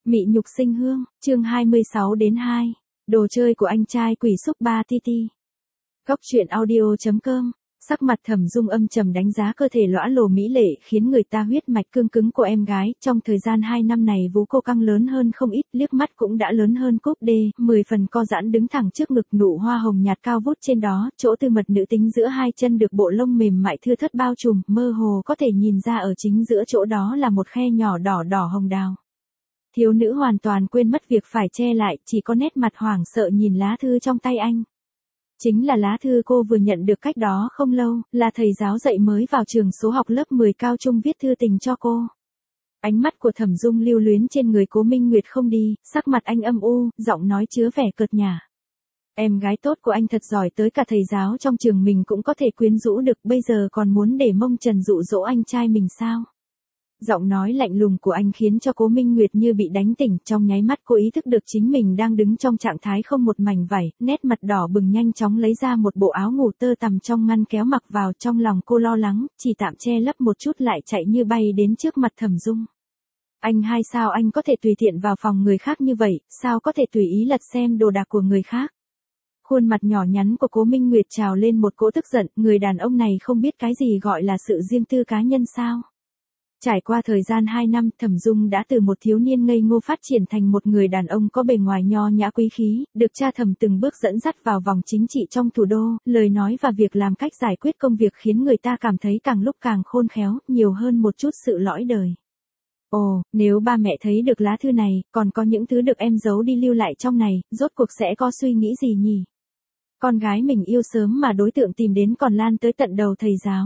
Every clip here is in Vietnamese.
Mị nhục sinh hương, chương 26-2. Đồ chơi của anh trai quỷ xúc 3 TT. Góc truyện audio.com. Sắc mặt Thẩm Dung âm trầm đánh giá cơ thể lõa lồ mỹ lệ khiến người ta huyết mạch cương cứng của em gái. Trong thời gian 2 năm này vú cô căng lớn hơn không ít, liếc mắt cũng đã lớn hơn cúp D, 10 phần co giãn đứng thẳng trước ngực, nụ hoa hồng nhạt cao vút trên đó, chỗ tư mật nữ tính giữa hai chân được bộ lông mềm mại thưa thớt bao trùm, mơ hồ có thể nhìn ra ở chính giữa chỗ đó là một khe nhỏ đỏ đỏ hồng đào. Thiếu nữ hoàn toàn quên mất việc phải che lại, chỉ có nét mặt hoảng sợ nhìn lá thư trong tay anh. Chính là lá thư cô vừa nhận được cách đó không lâu, là thầy giáo dạy mới vào trường số học lớp 10 cao trung viết thư tình cho cô. Ánh mắt của Thẩm Dung lưu luyến trên người Cố Minh Nguyệt không đi, sắc mặt anh âm u, giọng nói chứa vẻ cợt nhả. Em gái tốt của anh thật giỏi, tới cả thầy giáo trong trường mình cũng có thể quyến rũ được, bây giờ còn muốn để mông trần dụ dỗ anh trai mình sao? Giọng nói lạnh lùng của anh khiến cho Cố Minh Nguyệt như bị đánh tỉnh, trong nháy mắt cô ý thức được chính mình đang đứng trong trạng thái không một mảnh vải, nét mặt đỏ bừng nhanh chóng lấy ra một bộ áo ngủ tơ tằm trong ngăn kéo mặc vào, trong lòng cô lo lắng, chỉ tạm che lấp một chút lại chạy như bay đến trước mặt Thẩm Dung. Anh hai, sao anh có thể tùy tiện vào phòng người khác như vậy, sao có thể tùy ý lật xem đồ đạc của người khác? Khuôn mặt nhỏ nhắn của Cố Minh Nguyệt trào lên một cỗ tức giận, người đàn ông này không biết cái gì gọi là sự riêng tư cá nhân sao? Trải qua thời gian 2 năm, Thẩm Dung đã từ một thiếu niên ngây ngô phát triển thành một người đàn ông có bề ngoài nho nhã quý khí, được cha Thẩm từng bước dẫn dắt vào vòng chính trị trong thủ đô, lời nói và việc làm, cách giải quyết công việc khiến người ta cảm thấy càng lúc càng khôn khéo, nhiều hơn một chút sự lõi đời. Ồ, nếu ba mẹ thấy được lá thư này, còn có những thứ được em giấu đi lưu lại trong này, rốt cuộc sẽ có suy nghĩ gì nhỉ? Con gái mình yêu sớm mà đối tượng tìm đến còn lan tới tận đầu thầy giáo.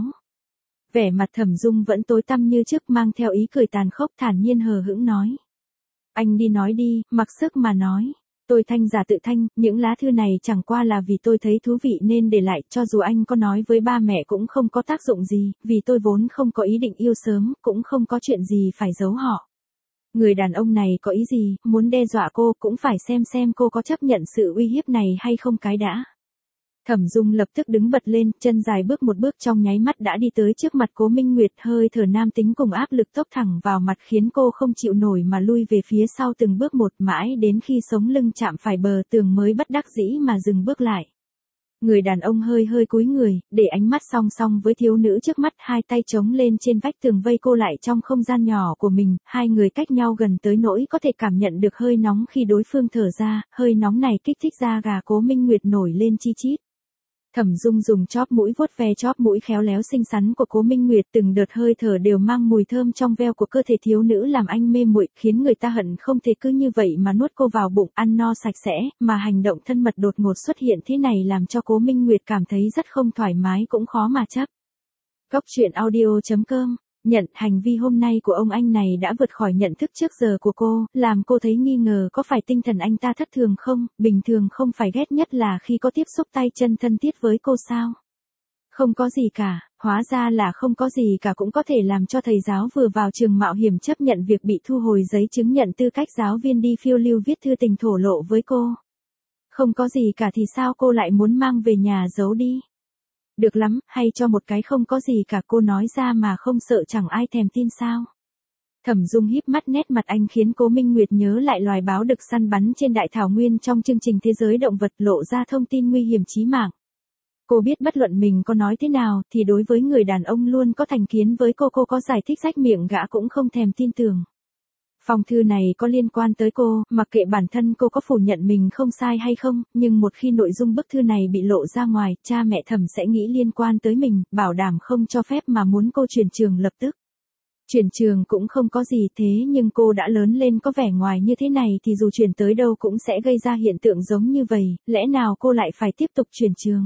Vẻ mặt Thẩm Dung vẫn tối tăm như trước, mang theo ý cười tàn khốc, thản nhiên hờ hững nói. Anh đi nói đi, mặc sức mà nói. Tôi thanh giả tự thanh, những lá thư này chẳng qua là vì tôi thấy thú vị nên để lại, cho dù anh có nói với ba mẹ cũng không có tác dụng gì, vì tôi vốn không có ý định yêu sớm, cũng không có chuyện gì phải giấu họ. Người đàn ông này có ý gì, muốn đe dọa cô, cũng phải xem cô có chấp nhận sự uy hiếp này hay không cái đã. Thẩm Dung lập tức đứng bật lên, chân dài bước một bước, trong nháy mắt đã đi tới trước mặt Cố Minh Nguyệt, hơi thở nam tính cùng áp lực tốc thẳng vào mặt khiến cô không chịu nổi mà lui về phía sau từng bước một, mãi đến khi sống lưng chạm phải bờ tường mới bất đắc dĩ mà dừng bước lại. Người đàn ông hơi cúi người, để ánh mắt song song với thiếu nữ trước mắt, hai tay chống lên trên vách tường vây cô lại trong không gian nhỏ của mình, hai người cách nhau gần tới nỗi có thể cảm nhận được hơi nóng khi đối phương thở ra, hơi nóng này kích thích da gà Cố Minh Nguyệt nổi lên chi chít. Thẩm Dung dùng chóp mũi vuốt ve chóp mũi khéo léo xinh xắn của Cố Minh Nguyệt, từng đợt hơi thở đều mang mùi thơm trong veo của cơ thể thiếu nữ làm anh mê muội, khiến người ta hận không thể cứ như vậy mà nuốt cô vào bụng, ăn no sạch sẽ, mà hành động thân mật đột ngột xuất hiện thế này làm cho Cố Minh Nguyệt cảm thấy rất không thoải mái, cũng khó mà chấp. Góc truyện audio.com. Nhận, hành vi hôm nay của ông anh này đã vượt khỏi nhận thức trước giờ của cô, làm cô thấy nghi ngờ có phải tinh thần anh ta thất thường không, bình thường không phải ghét nhất là khi có tiếp xúc tay chân thân thiết với cô sao? Không có gì cả, hóa ra là không có gì cả cũng có thể làm cho thầy giáo vừa vào trường mạo hiểm chấp nhận việc bị thu hồi giấy chứng nhận tư cách giáo viên đi phiêu lưu viết thư tình thổ lộ với cô. Không có gì cả thì sao cô lại muốn mang về nhà giấu đi? Được lắm, hay cho một cái không có gì cả cô nói ra mà không sợ chẳng ai thèm tin sao? Thẩm Dung híp mắt, nét mặt anh khiến Cố Minh Nguyệt nhớ lại loài báo được săn bắn trên đại thảo nguyên trong chương trình Thế giới động vật, lộ ra thông tin nguy hiểm chí mạng. Cô biết bất luận mình có nói thế nào thì đối với người đàn ông luôn có thành kiến với cô có giải thích rách miệng gã cũng không thèm tin tưởng. Phong thư này có liên quan tới cô, mặc kệ bản thân cô có phủ nhận mình không sai hay không, nhưng một khi nội dung bức thư này bị lộ ra ngoài, cha mẹ Thẩm sẽ nghĩ liên quan tới mình, bảo đảm không cho phép mà muốn cô chuyển trường lập tức. Chuyển trường cũng không có gì, thế nhưng cô đã lớn lên có vẻ ngoài như thế này thì dù chuyển tới đâu cũng sẽ gây ra hiện tượng giống như vậy, lẽ nào cô lại phải tiếp tục chuyển trường?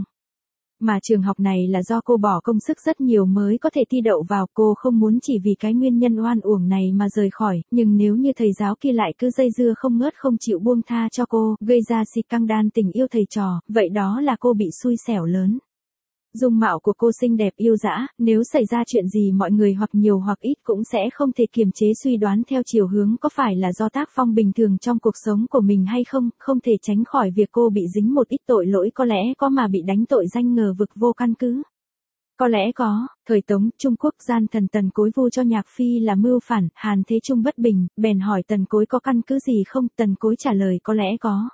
Mà trường học này là do cô bỏ công sức rất nhiều mới có thể thi đậu vào, cô không muốn chỉ vì cái nguyên nhân oan uổng này mà rời khỏi, nhưng nếu như thầy giáo kia lại cứ dây dưa không ngớt không chịu buông tha cho cô, gây ra si căng đan tình yêu thầy trò, vậy đó là cô bị xui xẻo lớn. Dung mạo của cô xinh đẹp yêu dã, nếu xảy ra chuyện gì mọi người hoặc nhiều hoặc ít cũng sẽ không thể kiềm chế suy đoán theo chiều hướng có phải là do tác phong bình thường trong cuộc sống của mình hay không, không thể tránh khỏi việc cô bị dính một ít tội lỗi có lẽ có mà bị đánh tội danh ngờ vực vô căn cứ. Có lẽ có, thời Tống, Trung Quốc gian thần Tần Cối vu cho Nhạc Phi là mưu phản, Hàn Thế Trung bất bình, bèn hỏi Tần Cối có căn cứ gì không, Tần Cối trả lời có lẽ có.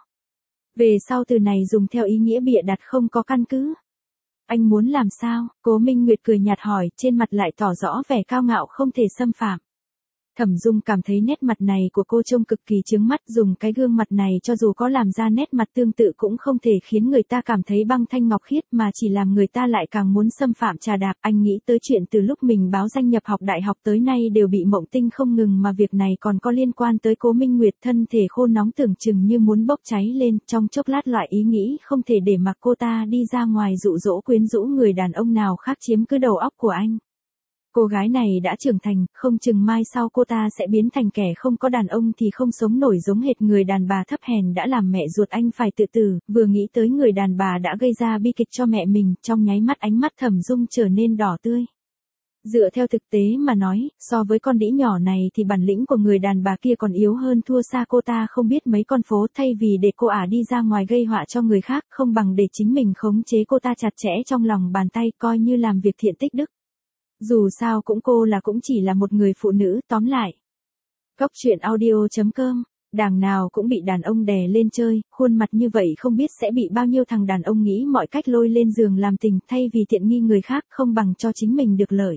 Về sau từ này dùng theo ý nghĩa bịa đặt không có căn cứ. Anh muốn làm sao? Cố Minh Nguyệt cười nhạt hỏi, trên mặt lại tỏ rõ vẻ cao ngạo không thể xâm phạm. Thẩm Dung cảm thấy nét mặt này của cô trông cực kỳ chướng mắt, dùng cái gương mặt này cho dù có làm ra nét mặt tương tự cũng không thể khiến người ta cảm thấy băng thanh ngọc khiết mà chỉ làm người ta lại càng muốn xâm phạm trà đạp. Anh nghĩ tới chuyện từ lúc mình báo danh nhập học đại học tới nay đều bị mộng tinh không ngừng mà việc này còn có liên quan tới Cố Minh Nguyệt, thân thể khô nóng tưởng chừng như muốn bốc cháy lên, trong chốc lát loại ý nghĩ không thể để mặc cô ta đi ra ngoài dụ dỗ quyến rũ người đàn ông nào khác chiếm cứ đầu óc của anh. Cô gái này đã trưởng thành, không chừng mai sau cô ta sẽ biến thành kẻ không có đàn ông thì không sống nổi, giống hệt người đàn bà thấp hèn đã làm mẹ ruột anh phải tự tử. Vừa nghĩ tới người đàn bà đã gây ra bi kịch cho mẹ mình, trong nháy mắt ánh mắt Thẩm Dung trở nên đỏ tươi. Dựa theo thực tế mà nói, so với con đĩ nhỏ này thì bản lĩnh của người đàn bà kia còn yếu hơn thua xa cô ta không biết mấy con phố, thay vì để cô ả đi ra ngoài gây họa cho người khác, không bằng để chính mình khống chế cô ta chặt chẽ trong lòng bàn tay, coi như làm việc thiện tích đức. Dù sao cô cũng chỉ là một người phụ nữ, tóm lại. Góc truyện audio.com, đằng nào cũng bị đàn ông đè lên chơi, khuôn mặt như vậy không biết sẽ bị bao nhiêu thằng đàn ông nghĩ mọi cách lôi lên giường làm tình, thay vì tiện nghi người khác không bằng cho chính mình được lợi.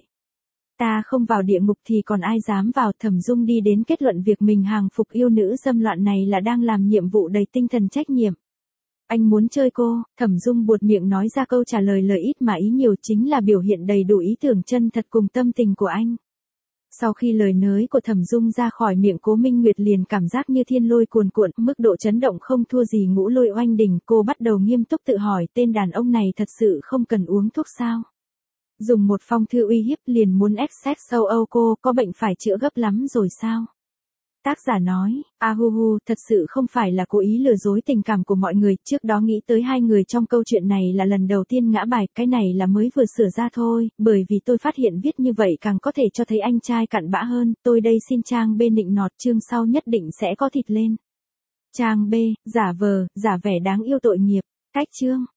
Ta không vào địa ngục thì còn ai dám vào. Thẩm Dung đi đến kết luận việc mình hàng phục yêu nữ dâm loạn này là đang làm nhiệm vụ đầy tinh thần trách nhiệm. Anh muốn chơi cô, Thẩm Dung buột miệng nói ra câu trả lời lời ít mà ý nhiều, chính là biểu hiện đầy đủ ý tưởng chân thật cùng tâm tình của anh. Sau khi lời nới của Thẩm Dung ra khỏi miệng, Cố Minh Nguyệt liền cảm giác như thiên lôi cuồn cuộn, mức độ chấn động không thua gì ngũ lôi oanh đỉnh. Cô bắt đầu nghiêm túc tự hỏi, tên đàn ông này thật sự không cần uống thuốc sao? Dùng một phong thư uy hiếp liền muốn XX sâu Âu, cô có bệnh phải chữa gấp lắm rồi sao? Tác giả nói, thật sự không phải là cố ý lừa dối tình cảm của mọi người, trước đó nghĩ tới hai người trong câu chuyện này là lần đầu tiên ngã bài, cái này là mới vừa sửa ra thôi, bởi vì tôi phát hiện viết như vậy càng có thể cho thấy anh trai cặn bã hơn, tôi đây xin trang B nịnh nọt, chương sau nhất định sẽ có thịt lên. Trang B, giả vờ, giả vẻ đáng yêu tội nghiệp, cách chương.